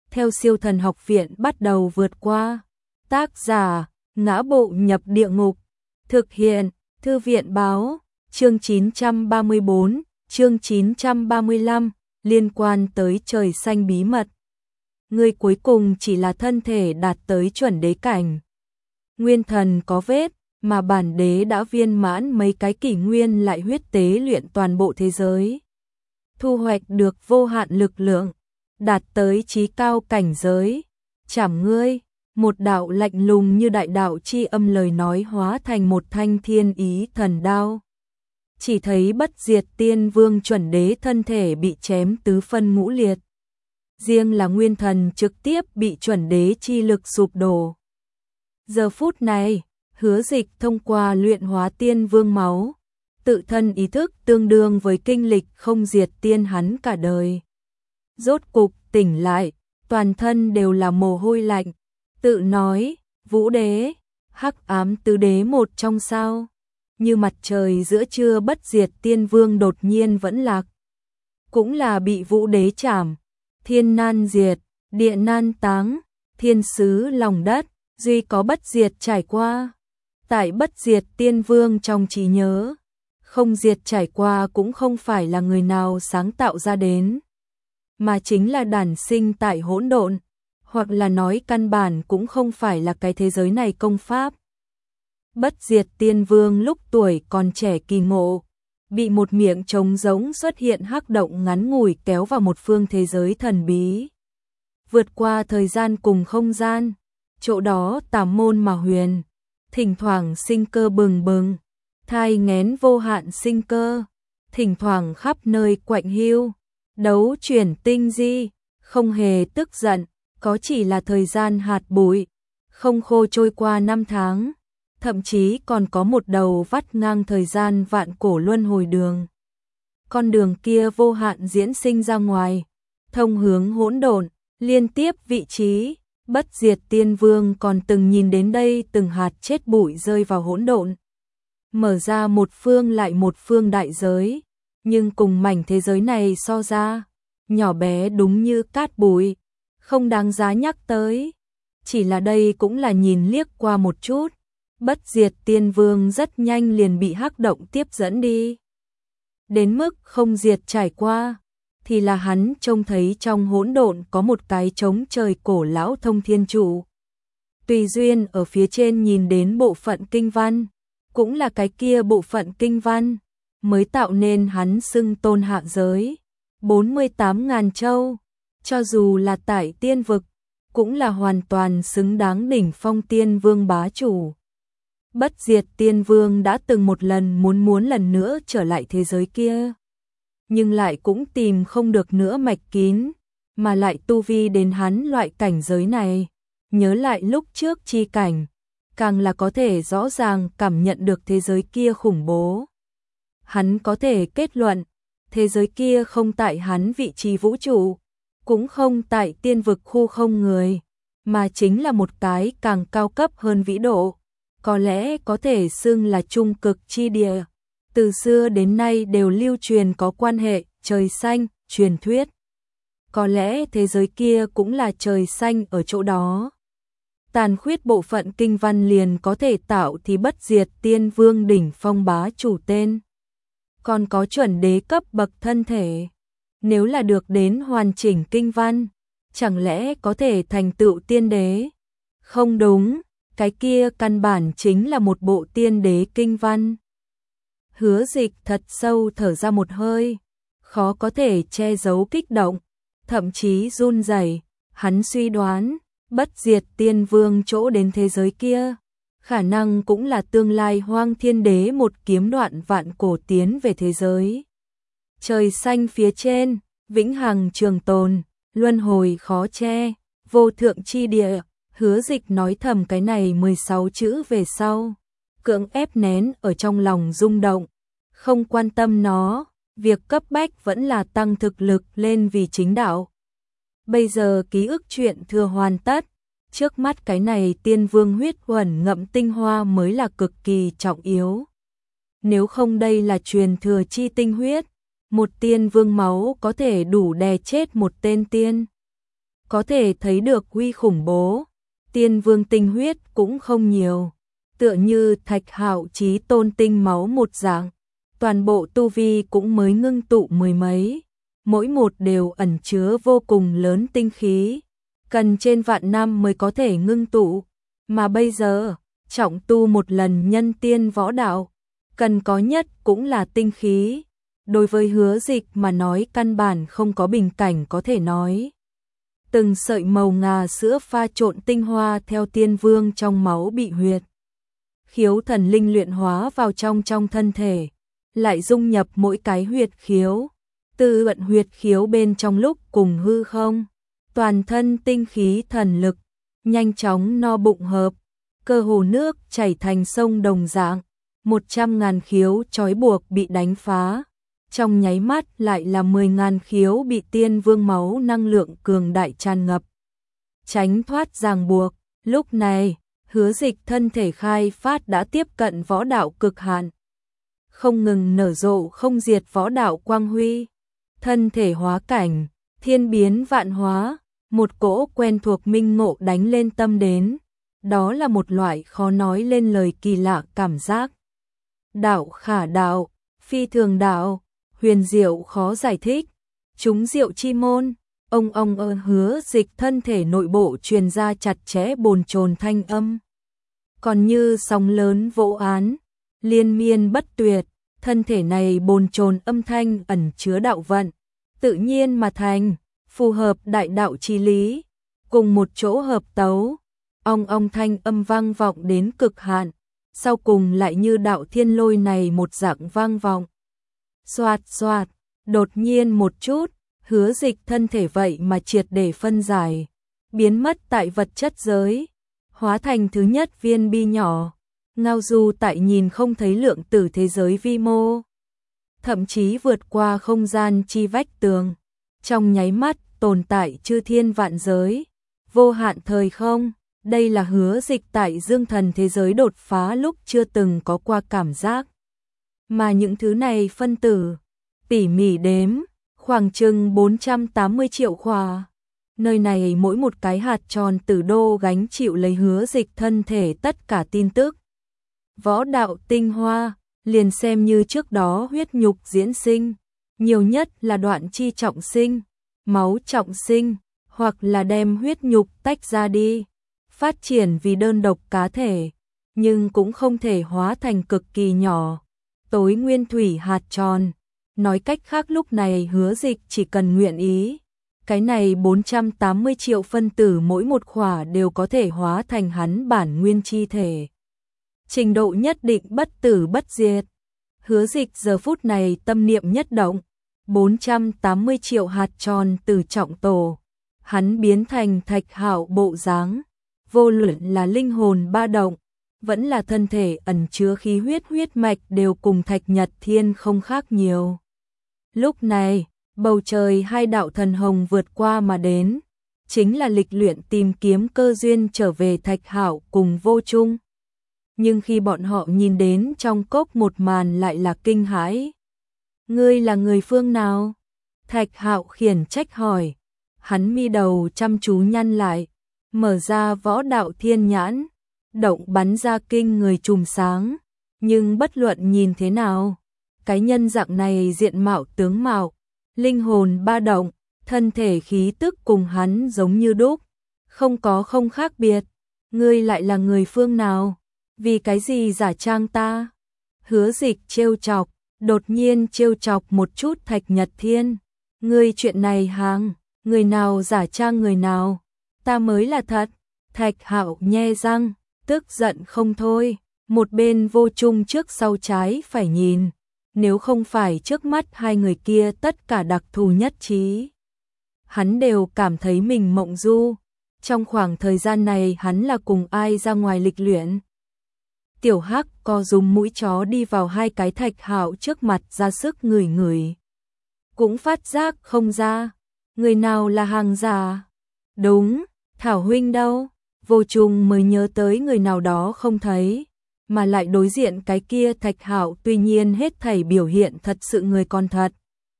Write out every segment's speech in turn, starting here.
theo Siêu Thần Học Viện bắt đầu vượt qua. Tác giả: Ngã Bộ Nhập Địa Ngục. Thực hiện: Thư viện báo. Chương 934, chương 935, liên quan tới trời xanh bí mật. Người cuối cùng chỉ là thân thể đạt tới chuẩn đế cảnh. Nguyên thần có vết, mà bản đế đã viên mãn mấy cái kỷ nguyên lại huyết tế luyện toàn bộ thế giới. Thu hoạch được vô hạn lực lượng, đạt tới chí cao cảnh giới. Chảm ngươi, một đạo lạnh lùng như đại đạo chi âm lời nói hóa thành một thanh thiên ý thần đao. Chỉ thấy Bất Diệt Tiên Vương chuẩn đế thân thể bị chém tứ phân ngũ liệt. Riêng là nguyên thần trực tiếp bị chuẩn đế chi lực sụp đổ. Giờ phút này, Hứa Dịch thông qua luyện hóa tiên vương máu, tự thân ý thức tương đương với kinh lịch không diệt tiên hắn cả đời. Rốt cục tỉnh lại, toàn thân đều là mồ hôi lạnh, tự nói, Vũ Đế, Hắc Ám Tứ Đế một trong sao? Như mặt trời giữa trưa Bất Diệt Tiên Vương đột nhiên vẫn lạc. Cũng là bị Vũ Đế chảm, thiên nan diệt, địa nan táng, thiên sứ lòng đất, duy có bất diệt trải qua. Tại Bất Diệt Tiên Vương trong trí nhớ, không diệt trải qua cũng không phải là người nào sáng tạo ra đến, mà chính là đản sinh tại hỗn độn, hoặc là nói căn bản cũng không phải là cái thế giới này công pháp. Bất Diệt Tiên Vương lúc tuổi còn trẻ kỳ ngộ, bị một miệng trống rỗng xuất hiện hắc động ngắn ngủi kéo vào một phương thế giới thần bí. Vượt qua thời gian cùng không gian, chỗ đó tàm môn mà huyền, thỉnh thoảng sinh cơ bừng bừng, thai nghén vô hạn sinh cơ, thỉnh thoảng khắp nơi quạnh hiu, đấu chuyển tinh di, không hề tức giận, có chỉ là thời gian hạt bụi, không khô trôi qua năm tháng. Thậm chí còn có một đầu vắt ngang thời gian vạn cổ luân hồi đường. Con đường kia vô hạn diễn sinh ra ngoài, thông hướng hỗn độn, liên tiếp vị trí. Bất Diệt Tiên Vương còn từng nhìn đến đây từng hạt chết bụi rơi vào hỗn độn, mở ra một phương lại một phương đại giới, nhưng cùng mảnh thế giới này so ra, nhỏ bé đúng như cát bụi, không đáng giá nhắc tới. Chỉ là đây cũng là nhìn liếc qua một chút. Bất Diệt Tiên Vương rất nhanh liền bị hắc động tiếp dẫn đi. Đến mức không diệt trải qua, thì là hắn trông thấy trong hỗn độn có một cái trống trời cổ lão thông thiên trụ. Tùy duyên ở phía trên nhìn đến bộ phận kinh văn, cũng là cái kia bộ phận kinh văn, mới tạo nên hắn xưng tôn hạ giới. 48.000 châu, cho dù là tại tiên vực, cũng là hoàn toàn xứng đáng đỉnh phong tiên vương bá chủ. Bất Diệt Tiên Vương đã từng một lần muốn lần nữa trở lại thế giới kia, nhưng lại cũng tìm không được nữa mạch kín, mà lại tu vi đến hắn loại cảnh giới này, nhớ lại lúc trước chi cảnh, càng là có thể rõ ràng cảm nhận được thế giới kia khủng bố. Hắn có thể kết luận, thế giới kia không tại hắn vị trí vũ trụ, cũng không tại tiên vực khu không người, mà chính là một cái càng cao cấp hơn vĩ độ. Có lẽ có thể xưng là trung cực chi địa, từ xưa đến nay đều lưu truyền có quan hệ trời xanh, truyền thuyết. Có lẽ thế giới kia cũng là trời xanh ở chỗ đó. Tàn khuyết bộ phận kinh văn liền có thể tạo thì Bất Diệt Tiên Vương đỉnh phong bá chủ tên. Còn có chuẩn đế cấp bậc thân thể. Nếu là được đến hoàn chỉnh kinh văn, chẳng lẽ có thể thành tựu tiên đế? Không đúng. Cái kia căn bản chính là một bộ tiên đế kinh văn. Hứa Dịch thật sâu thở ra một hơi, khó có thể che giấu kích động, thậm chí run rẩy. Hắn suy đoán, Bất Diệt Tiên Vương chỗ đến thế giới kia, khả năng cũng là tương lai Hoang Thiên Đế một kiếm đoạn vạn cổ tiến về thế giới. Trời xanh phía trên, vĩnh hằng trường tồn, luân hồi khó che, vô thượng chi địa. Hứa Dịch nói thầm cái này 16 chữ về sau, cưỡng ép nén ở trong lòng rung động, không quan tâm nó, việc cấp bách vẫn là tăng thực lực lên vì chính đạo. Bây giờ ký ức truyện thừa hoàn tất, trước mắt cái này tiên vương huyết huẩn ngậm tinh hoa mới là cực kỳ trọng yếu. Nếu không đây là truyền thừa chi tinh huyết, một tiên vương máu có thể đủ đè chết một tên tiên. có thể thấy được uy khủng bố. Tiên vương tinh huyết cũng không nhiều, tựa như Thạch Hạo chí tôn tinh máu một dạng, toàn bộ tu vi cũng mới ngưng tụ mười mấy, mỗi một đều ẩn chứa vô cùng lớn tinh khí, cần trên vạn năm mới có thể ngưng tụ, mà bây giờ, trọng tu một lần nhân tiên võ đạo, cần có nhất cũng là tinh khí. Đối với Hứa Dịch mà nói căn bản không có bình cảnh có thể nói. Từng sợi màu ngà sữa pha trộn tinh hoa theo tiên vương trong máu bị huyệt khiếu thần linh luyện hóa vào trong thân thể, lại dung nhập mỗi cái huyệt khiếu, từ vận huyệt khiếu bên trong lúc cùng hư không, toàn thân tinh khí thần lực, nhanh chóng no bụng hợp, cơ hồ nước chảy thành sông đồng dạng, 100.000 khiếu trói buộc bị đánh phá. Trong nháy mắt lại là 10.000 khiếu bị tiên vương máu năng lượng cường đại tràn ngập. Tránh thoát ràng buộc, lúc này, Hứa Dịch thân thể khai phát đã tiếp cận võ đạo cực hạn. Không ngừng nở rộ không diệt võ đạo quang huy. Thân thể hóa cảnh, thiên biến vạn hóa, một cỗ quen thuộc minh ngộ đánh lên tâm đến. Đó là một loại khó nói lên lời kỳ lạ cảm giác. Đạo khả đạo, phi thường đạo. Huyền diệu khó giải thích, chúng diệu chi môn, ông Hứa Dịch thân thể nội bộ truyền ra chặt chẽ bồn chồn thanh âm. Còn như sóng lớn vỗ án, liên miên bất tuyệt, thân thể này bồn chồn âm thanh ẩn chứa đạo vận, tự nhiên mà thành, phù hợp đại đạo chi lý, cùng một chỗ hợp tấu, ong thanh âm vang vọng đến cực hạn, sau cùng lại như đạo thiên lôi này một dạng vang vọng. Xoạt xoạt, đột nhiên một chút, Hứa Dịch thân thể vậy mà triệt để phân giải, biến mất tại vật chất giới, hóa thành thứ nhất viên bi nhỏ, ngao du tại nhìn không thấy lượng tử thế giới vi mô, thậm chí vượt qua không gian chi vách tường, trong nháy mắt tồn tại chư thiên vạn giới, vô hạn thời không. Đây là Hứa Dịch tại dương thần thế giới đột phá lúc chưa từng có qua cảm giác. Mà những thứ này phân tử, tỉ mỉ đếm, khoảng chừng 480 triệu khỏa. Nơi này mỗi một cái hạt tròn tử đô gánh chịu lấy Hứa Dịch thân thể tất cả tin tức. Võ đạo tinh hoa, liền xem như trước đó huyết nhục diễn sinh, nhiều nhất là đoạn chi trọng sinh, máu trọng sinh, hoặc là đem huyết nhục tách ra đi, phát triển vì đơn độc cá thể, nhưng cũng không thể hóa thành cực kỳ nhỏ. Tối nguyên thủy hạt tròn, nói cách khác lúc này Hứa Dịch chỉ cần nguyện ý, cái này 480 triệu phân tử mỗi một khỏa đều có thể hóa thành hắn bản nguyên chi thể. Trình độ nhất định bất tử bất diệt. Hứa Dịch giờ phút này tâm niệm nhất động, 480 triệu hạt tròn từ trọng tổ, hắn biến thành Thạch Hạo bộ dáng, vô luận là linh hồn ba động, vẫn là thân thể ẩn chứa khí huyết mạch đều cùng Thạch Nhật Thiên không khác nhiều. Lúc này, bầu trời hai đạo thần hồng vượt qua mà đến, chính là lịch luyện tìm kiếm cơ duyên trở về Thạch Hạo cùng Vô Trung. Nhưng khi bọn họ nhìn đến trong cốc một màn lại là kinh hãi. Ngươi là người phương nào? Thạch Hạo khiển trách hỏi. Hắn mi đầu chăm chú nhăn lại, mở ra võ đạo thiên nhãn, động bắn ra kinh người chùm sáng. Nhưng bất luận nhìn thế nào, cái nhân dạng này diện mạo tướng mạo, linh hồn ba động, thân thể khí tức cùng hắn giống như đúc, không khác biệt. Ngươi lại là người phương nào? Vì cái gì giả trang ta? Hứa Dịch trêu chọc, đột nhiên trêu chọc một chút Thạch Nhật Thiên. Ngươi chuyện này hàng, người nào giả trang người nào? Ta mới là thật. Thạch Hạo nhe răng, tức giận không thôi. Một bên Vô Trung trước sau trái phải nhìn. Nếu không phải trước mắt hai người kia tất cả đặc thù nhất trí, hắn đều cảm thấy mình mộng du. Trong khoảng thời gian này hắn là cùng ai ra ngoài lịch luyện? Tiểu Hắc co dùng mũi chó đi vào hai cái Thạch Hạo trước mặt ra sức ngửi ngửi. Cũng phát giác không ra, người nào là hàng giả. Đúng, Thảo huynh đâu? Vô Trung mới nhớ tới người nào đó không thấy, mà lại đối diện cái kia Thạch Hạo tuy nhiên hết thảy biểu hiện thật sự người con thật.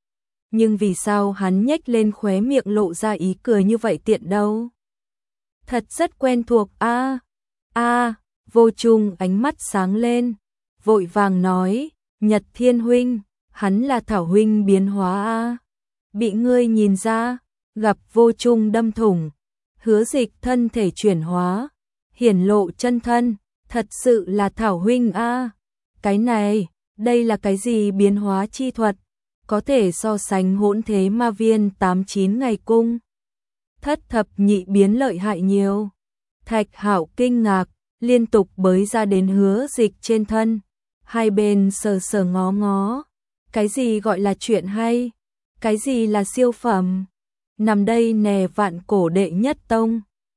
nhưng vì sao hắn nhếch lên khóe miệng lộ ra ý cười như vậy tiện đâu? Thật rất quen thuộc a. Vô Trung ánh mắt sáng lên, vội vàng nói, Nhật Thiên huynh, hắn là Thảo huynh biến hóa a. Bị ngươi nhìn ra, gặp Vô Trung đâm thủng, Hứa Dịch thân thể chuyển hóa, hiển lộ chân thân, thật sự là Thảo huynh a. Cái này, đây là cái gì biến hóa chi thuật? Có thể so sánh Hỗn Thế Ma Viên 89 ngày cung. Thất thập nhị biến lợi hại nhiều. Thạch Hạo kinh ngạc, liên tục bới ra đến Hứa Dịch trên thân. Hai bên sờ sờ ngó ngó. Cái gì gọi là chuyện hay? Cái gì là siêu phẩm? Nằm đây nè vạn cổ đệ nhất tông.